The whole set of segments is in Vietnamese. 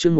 chương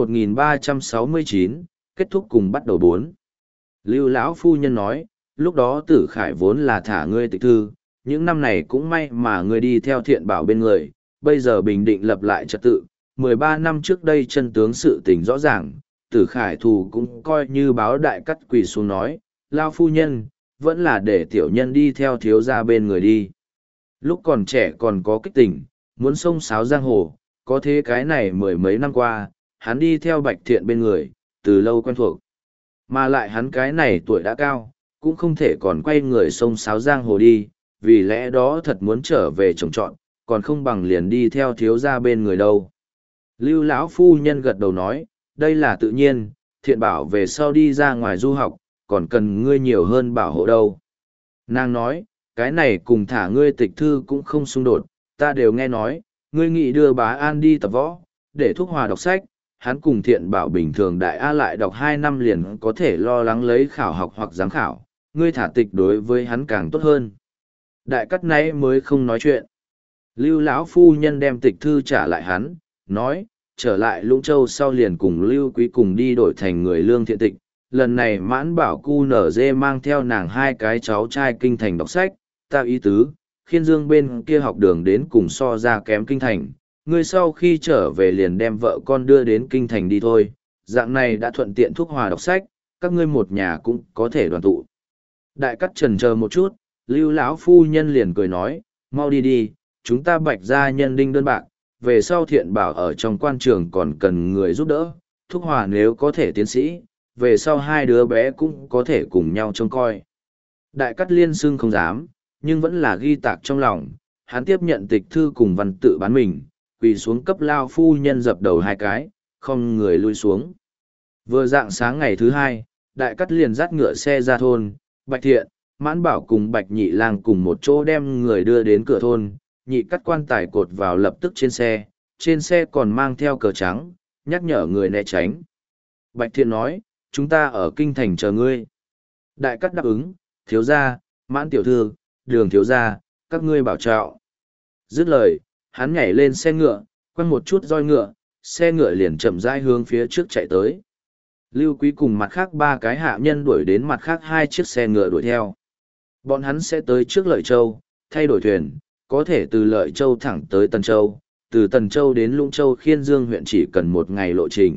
1369, kết thúc cùng bắt đầu 4. Lưu lão phu nhân nói, lúc đó Tử Khải vốn là thả ngươi tịch thư, những năm này cũng may mà ngươi đi theo Thiện Bảo bên người, bây giờ bình định lập lại trật tự, 13 năm trước đây chân tướng sự tình rõ ràng, Tử Khải thù cũng coi như báo đại cắt quỳ xuống nói, lão phu nhân, vẫn là để tiểu nhân đi theo thiếu gia bên người đi. Lúc còn trẻ còn có kích tình, muốn xông xáo giang hồ, có thế cái này mười mấy năm qua, hắn đi theo Bạch Thiện bên người, từ lâu quen thuộc. Mà lại hắn cái này tuổi đã cao, cũng không thể còn quay người xông xáo giang hồ đi, vì lẽ đó thật muốn trở về trồng trọn, còn không bằng liền đi theo thiếu gia bên người đâu. Lưu lão phu nhân gật đầu nói, đây là tự nhiên, Thiện Bảo về sau đi ra ngoài du học, còn cần ngươi nhiều hơn bảo hộ đâu. Nàng nói, cái này cùng thả ngươi tịch thư cũng không xung đột, ta đều nghe nói, ngươi nghĩ đưa bá An đi tập võ, để thúc hòa đọc sách, hắn cùng Thiện Bảo bình thường đại A lại đọc 2 năm liền có thể lo lắng lấy khảo học hoặc giám khảo, ngươi thả tịch đối với hắn càng tốt hơn. Đại cắt nãy mới không nói chuyện. Lưu lão phu nhân đem tịch thư trả lại hắn, nói, trở lại Lũng Châu sau liền cùng Lưu Quý cùng đi đổi thành người lương thiện tịch. Lần này Mãn Bảo cu nở dê mang theo nàng 2 cái cháu trai kinh thành đọc sách, ta ý tứ, Khiên Dương bên kia học đường đến cùng so ra kém kinh thành, ngươi sau khi trở về liền đem vợ con đưa đến kinh thành đi thôi, dạng này đã thuận tiện thúc hòa đọc sách, các ngươi một nhà cũng có thể đoàn tụ. Đại cắt trần chờ một chút, Lưu lão phu nhân liền cười nói, mau đi đi, chúng ta Bạch gia nhân đinh đơn bạc, về sau Thiện Bảo ở trong quan trường còn cần người giúp đỡ, thúc hòa nếu có thể tiến sĩ, về sau 2 đứa bé cũng có thể cùng nhau trông coi. Đại cắt liên xưng không dám, nhưng vẫn là ghi tạc trong lòng, hắn tiếp nhận tịch thư cùng văn tự bán mình, quỳ xuống cấp lao phu nhân dập đầu 2 cái, không người lui xuống. Vừa dạng sáng ngày thứ 2, đại cắt liền dắt ngựa xe ra thôn, Bạch Thiện, Mãn Bảo cùng Bạch Nhị Lang cùng một chỗ đem người đưa đến cửa thôn, nhị cắt quan tài cột vào lập tức trên xe còn mang theo cờ trắng, nhắc nhở người né tránh. Bạch Thiện nói, chúng ta ở kinh thành chờ ngươi. Đại cắt đáp ứng, thiếu gia, Mãn tiểu thư, Đường thiếu gia, các ngươi bảo trọng. Dứt lời, hắn nhảy lên xe ngựa, quăng một chút roi ngựa, xe ngựa liền chậm rãi hướng phía trước chạy tới. Lưu Quý cùng mặt khác 3 cái hạ nhân đuổi đến mặt khác 2 chiếc xe ngựa đuổi theo. Bọn hắn sẽ tới trước Lợi Châu, thay đổi thuyền, có thể từ Lợi Châu thẳng tới Tần Châu, từ Tần Châu đến Lũng Châu Khiên Dương huyện chỉ cần 1 ngày lộ trình.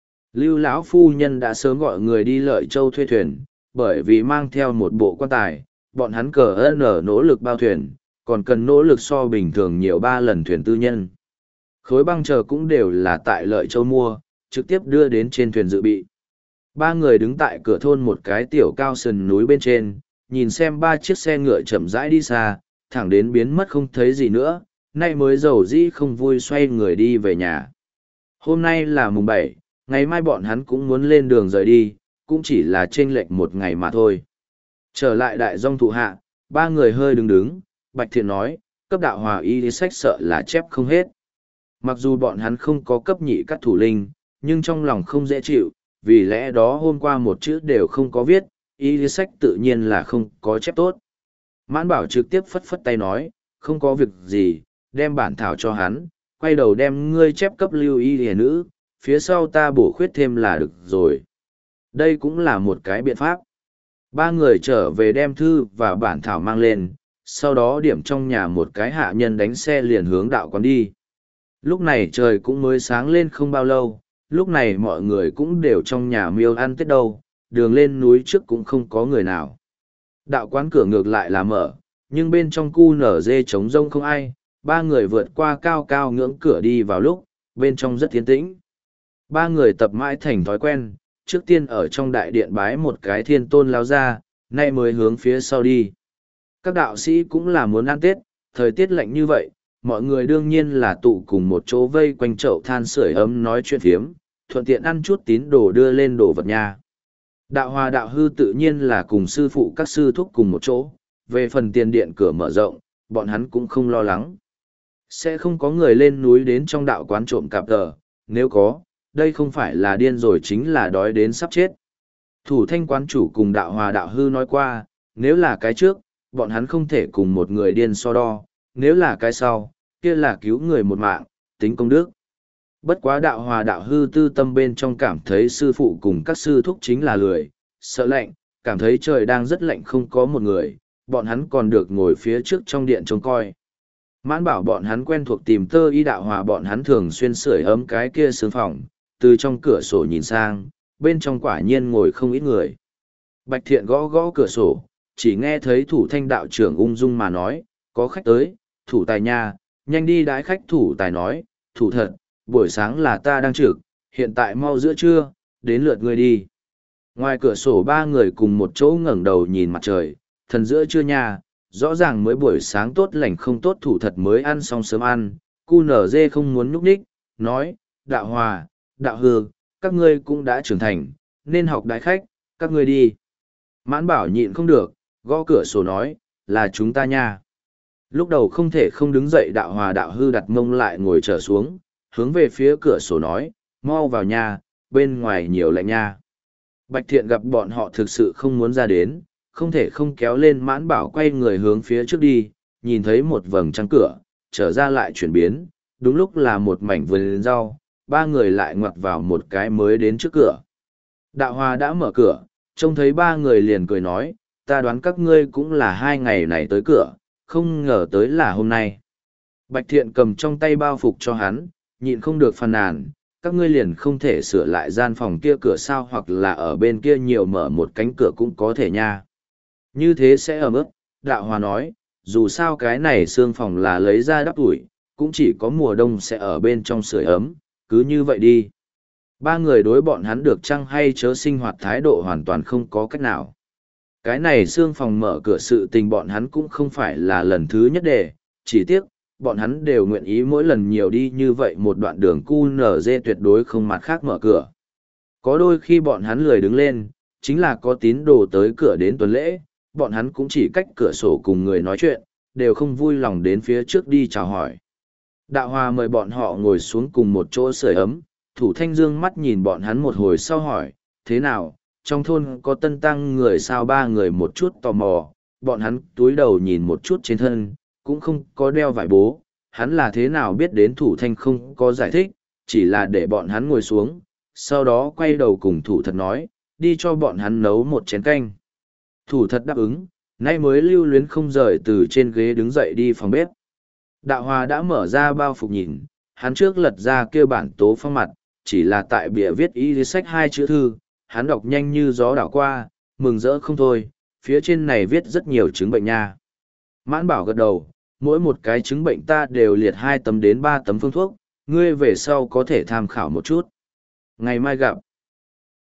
Lưu lão phu nhân đã sớm gọi người đi Lợi Châu thuê thuyền, bởi vì mang theo một bộ quan tài, bọn hắn cờ nỗ lực bao thuyền, còn cần nỗ lực so bình thường nhiều 3 lần thuyền tư nhân. Khối băng chờ cũng đều là tại Lợi Châu mua, trực tiếp đưa đến trên thuyền dự bị. 3 người đứng tại cửa thôn một cái tiểu cao sườn núi bên trên, nhìn xem 3 chiếc xe ngựa chậm rãi đi xa, thẳng đến biến mất không thấy gì nữa, nay mới dầu dĩ không vui xoay người đi về nhà. Hôm nay là mùng 7, ngày mai bọn hắn cũng muốn lên đường rời đi, cũng chỉ là chênh lệch 1 ngày mà thôi. Trở lại đại dông thụ hạ, 3 người hơi đứng, Bạch Thiện nói, cấp đạo hòa y sách sợ là chép không hết. Mặc dù bọn hắn không có cấp nhị các thủ linh, nhưng trong lòng không dễ chịu, vì lẽ đó hôm qua một chữ đều không có viết, y sách tự nhiên là không có chép tốt. Mãn Bảo trực tiếp phất phất tay nói, không có việc gì, đem bản thảo cho hắn, quay đầu đem ngươi chép cấp lưu y hề nữ, phía sau ta bổ khuyết thêm là được rồi. Đây cũng là một cái biện pháp. 3 người trở về đem thư và bản thảo mang lên, sau đó điểm trong nhà một cái hạ nhân đánh xe liền hướng đạo quán đi. Lúc này trời cũng mới sáng lên không bao lâu, lúc này mọi người cũng đều trong nhà miêu ăn tết đâu, đường lên núi trước cũng không có người nào. Đạo quán cửa ngược lại là mở, nhưng bên trong cu nở dê trống rông không ai, 3 người vượt qua cao cao ngưỡng cửa đi vào lúc, bên trong rất yên tĩnh. 3 người tập mãi thành thói quen, trước tiên ở trong đại điện bái một cái thiên tôn lao ra, nay mới hướng phía sau đi. Các đạo sĩ cũng là muốn ăn Tết, thời tiết lạnh như vậy, mọi người đương nhiên là tụ cùng một chỗ vây quanh chậu than sưởi ấm nói chuyện phiếm, thuận tiện ăn chút tín đồ đưa lên đồ vật nhà. Đạo hòa đạo hư tự nhiên là cùng sư phụ các sư thúc cùng một chỗ, về phần tiền điện cửa mở rộng, bọn hắn cũng không lo lắng. Sẽ không có người lên núi đến trong đạo quán trộm cạp tờ, nếu có, đây không phải là điên rồi chính là đói đến sắp chết. Thủ thanh quán chủ cùng đạo hòa đạo hư nói qua, nếu là cái trước, bọn hắn không thể cùng một người điên so đo, nếu là cái sau, kia là cứu người một mạng, tính công đức. Bất quá đạo hòa đạo hư tư tâm bên trong cảm thấy sư phụ cùng các sư thúc chính là lười, sợ lạnh, cảm thấy trời đang rất lạnh không có một người, bọn hắn còn được ngồi phía trước trong điện trông coi. Mãn bảo bọn hắn quen thuộc tìm tơ y đạo hòa bọn hắn thường xuyên sưởi ấm cái kia sương phòng, từ trong cửa sổ nhìn sang, bên trong quả nhiên ngồi không ít người. Bạch Thiện gõ gõ cửa sổ, chỉ nghe thấy thủ thanh đạo trưởng ung dung mà nói, có khách tới, thủ tài nha, nhanh đi đái khách. Thủ tài nói, thủ thật, buổi sáng là ta đang trực, hiện tại mau giữa trưa, đến lượt ngươi đi. Ngoài cửa sổ ba người cùng một chỗ ngẩng đầu nhìn mặt trời, thần giữa trưa nha, rõ ràng mới buổi sáng tốt lành không tốt. Thủ thật mới ăn xong sớm ăn, cu nở dê không muốn nhúc nhích, nói, đạo hòa, đạo hư, các ngươi cũng đã trưởng thành, nên học đại khách, các ngươi đi. Mãn bảo nhịn không được, gõ cửa sổ nói, là chúng ta nha. Lúc đầu không thể không đứng dậy, đạo hòa đạo hư đặt mông lại ngồi trở xuống, hướng về phía cửa sổ nói, mau vào nhà, bên ngoài nhiều lạnh nha. Bạch Thiện gặp bọn họ thực sự không muốn ra đến, không thể không kéo lên mãn bảo quay người hướng phía trước đi, nhìn thấy một vầng trăng cửa, trở ra lại chuyển biến, đúng lúc là một mảnh vườn rau, ba người lại ngoặt vào một cái mới đến trước cửa. Đạo hòa đã mở cửa, trông thấy ba người liền cười nói, ta đoán các ngươi cũng là 2 ngày này tới cửa, không ngờ tới là hôm nay. Bạch Thiện cầm trong tay bao phục cho hắn, nhịn không được phàn nàn, các ngươi liền không thể sửa lại gian phòng kia cửa sao, hoặc là ở bên kia nhiều mở một cánh cửa cũng có thể nha. Như thế sẽ ấm ức. Đạo hòa nói, dù sao cái này xương phòng là lấy ra đắp ủi, cũng chỉ có mùa đông sẽ ở bên trong sưởi ấm, cứ như vậy đi. Ba người đối bọn hắn được chăng hay chớ sinh hoạt thái độ hoàn toàn không có cách nào. Cái này xương phòng mở cửa sự tình bọn hắn cũng không phải là lần thứ nhất để, chỉ tiếc, bọn hắn đều nguyện ý mỗi lần nhiều đi như vậy một đoạn đường QNZ tuyệt đối không mặt khác mở cửa. Có đôi khi bọn hắn lười đứng lên, chính là có tín đồ tới cửa đến tuần lễ, bọn hắn cũng chỉ cách cửa sổ cùng người nói chuyện, đều không vui lòng đến phía trước đi chào hỏi. Đạo hòa mời bọn họ ngồi xuống cùng một chỗ sưởi ấm, thủ thanh dương mắt nhìn bọn hắn một hồi sau hỏi, thế nào, trong thôn có tân tăng người sao? Ba người một chút tò mò, bọn hắn túi đầu nhìn một chút trên thân, cũng không có đeo vải bố, hắn là thế nào biết đến. Thủ thanh không có giải thích, chỉ là để bọn hắn ngồi xuống, sau đó quay đầu cùng thủ thật nói, đi cho bọn hắn nấu một chén canh. Thủ thật đáp ứng, nay mới lưu luyến không rời từ trên ghế đứng dậy đi phòng bếp. Đạo hòa đã mở ra bao phục nhìn, hắn trước lật ra kêu bản tố phong mặt, chỉ là tại bìa viết y sách 2 chữ thư, hắn đọc nhanh như gió đảo qua, mừng rỡ không thôi, phía trên này viết rất nhiều chứng bệnh nha. Mãn bảo gật đầu, mỗi một cái chứng bệnh ta đều liệt 2 tấm đến 3 tấm phương thuốc, ngươi về sau có thể tham khảo một chút. Ngày mai gặp.